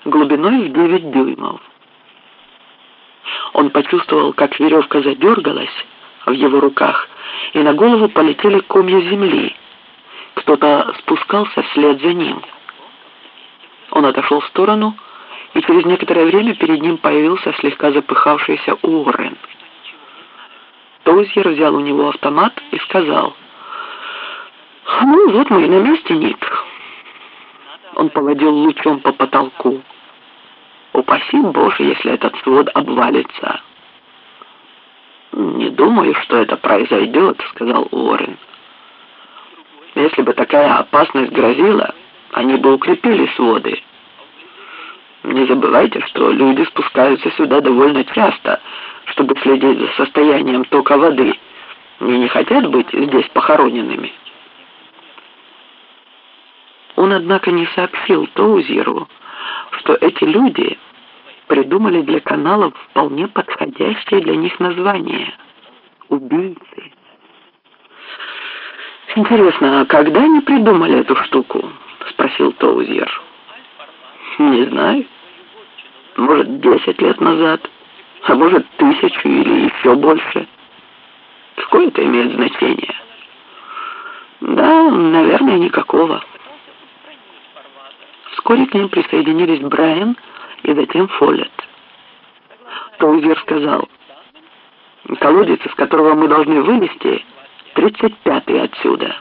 глубиной в 9 дюймов. Он почувствовал, как веревка задергалась в его руках, и на голову полетели комья земли. Кто-то спускался вслед за ним. Он отошел в сторону, и через некоторое время перед ним появился слегка запыхавшийся Уоррен. Тоузьер взял у него автомат и сказал: «Ну, вот мы и на месте, Ник». Он поводил лучом по потолку. «Упаси Боже, если этот свод обвалится». «Не думаю, что это произойдет», — сказал Уоррен. «Если бы такая опасность грозила, они бы укрепили своды. Не забывайте, что люди спускаются сюда довольно часто, чтобы следить за состоянием тока воды, и не хотят быть здесь похороненными». Он, однако, не сообщил Тоузьеру, что эти люди придумали для каналов вполне подходящее для них название — убийцы. «Интересно, а когда они придумали эту штуку?» — спросил Тоузьер. «Не знаю. Может, 10 лет назад, а может, 1000 или еще больше. Какое это имеет значение?» «Да, наверное, никакого». Вскоре к ним присоединились Брайан и затем Фоллетт. Тоузьер сказал: «Колодец, из которого мы должны вылезти, 35-й отсюда».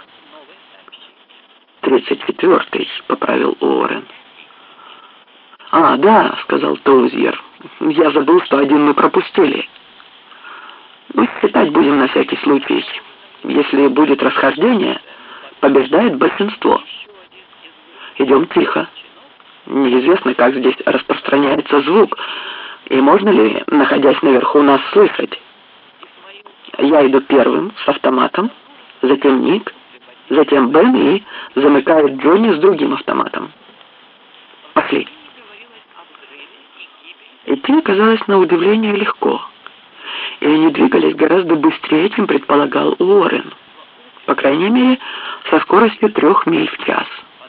«34-й», — поправил Уоррен. «А, да», — сказал Тоузьер, — «я забыл, что один мы пропустили. Ну, считать будем на всякий случай. Если будет расхождение, побеждает большинство. Идем тихо. Неизвестно, как здесь распространяется звук, и можно ли, находясь наверху, нас слышать. Я иду первым с автоматом, затем Ник, затем Бен и замыкает Джонни с другим автоматом. Пошли». Идти оказалось на удивление легко, и они двигались гораздо быстрее, чем предполагал Уоррен, по крайней мере, со скоростью 3 миль в час.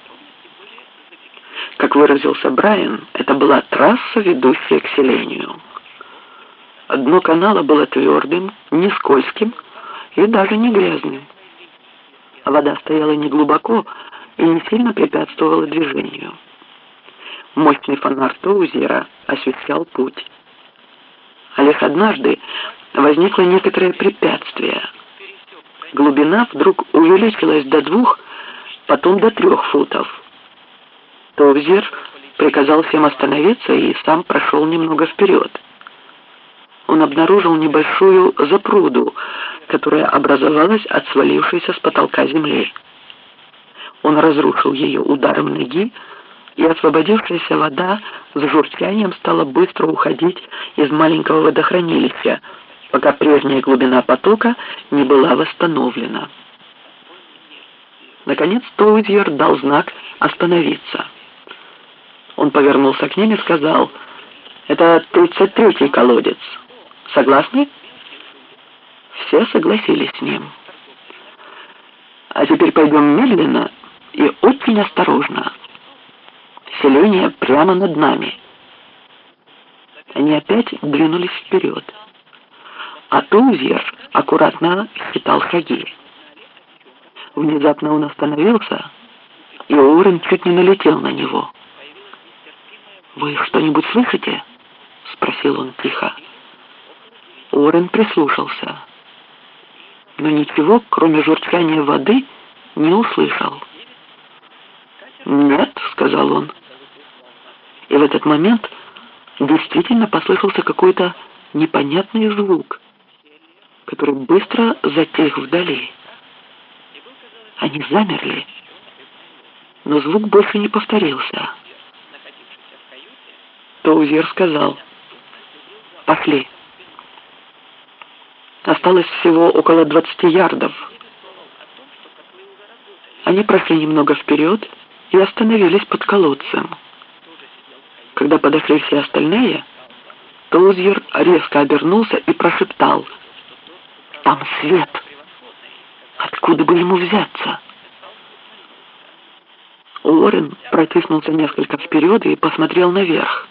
Как выразился Брайан, это была трасса, ведущая к селению. Дно канала было твердым, не скользким и даже не грязным. Вода стояла неглубоко и не сильно препятствовала движению. Мощный фонарь Тоузьера освещал путь. А лишь однажды возникло некоторое препятствие. Глубина вдруг увеличилась до 2, потом до 3 футов. Тоузьер приказал всем остановиться и сам прошел немного вперед. Он обнаружил небольшую запруду, которая образовалась от свалившейся с потолка земли. Он разрушил ее ударом ноги, и освободившаяся вода с журчанием стала быстро уходить из маленького водохранилища, пока прежняя глубина потока не была восстановлена. Наконец Тоузьер дал знак остановиться. Он повернулся к ним и сказал: «Это 33-й колодец. Согласны?» Все согласились с ним. «А теперь пойдем медленно и очень осторожно. Селение прямо над нами». Они опять двинулись вперед, а Тоузьер аккуратно считал шаги. Внезапно он остановился, и Уоррен чуть не налетел на него. «Вы что-нибудь слышите?» — спросил он тихо. Уоррен прислушался, но ничего, кроме журчания воды, не услышал. «Нет», — сказал он. И в этот момент действительно послышался какой-то непонятный звук, который быстро затих вдали. Они замерли, но звук больше не повторился. Тоузьер сказал: «Пошли». Осталось всего около 20 ярдов. Они прошли немного вперед и остановились под колодцем. Когда подошли все остальные, Тоузьер резко обернулся и прошептал: «Там свет! Откуда бы ему взяться?» Уоррен протиснулся несколько вперед и посмотрел наверх.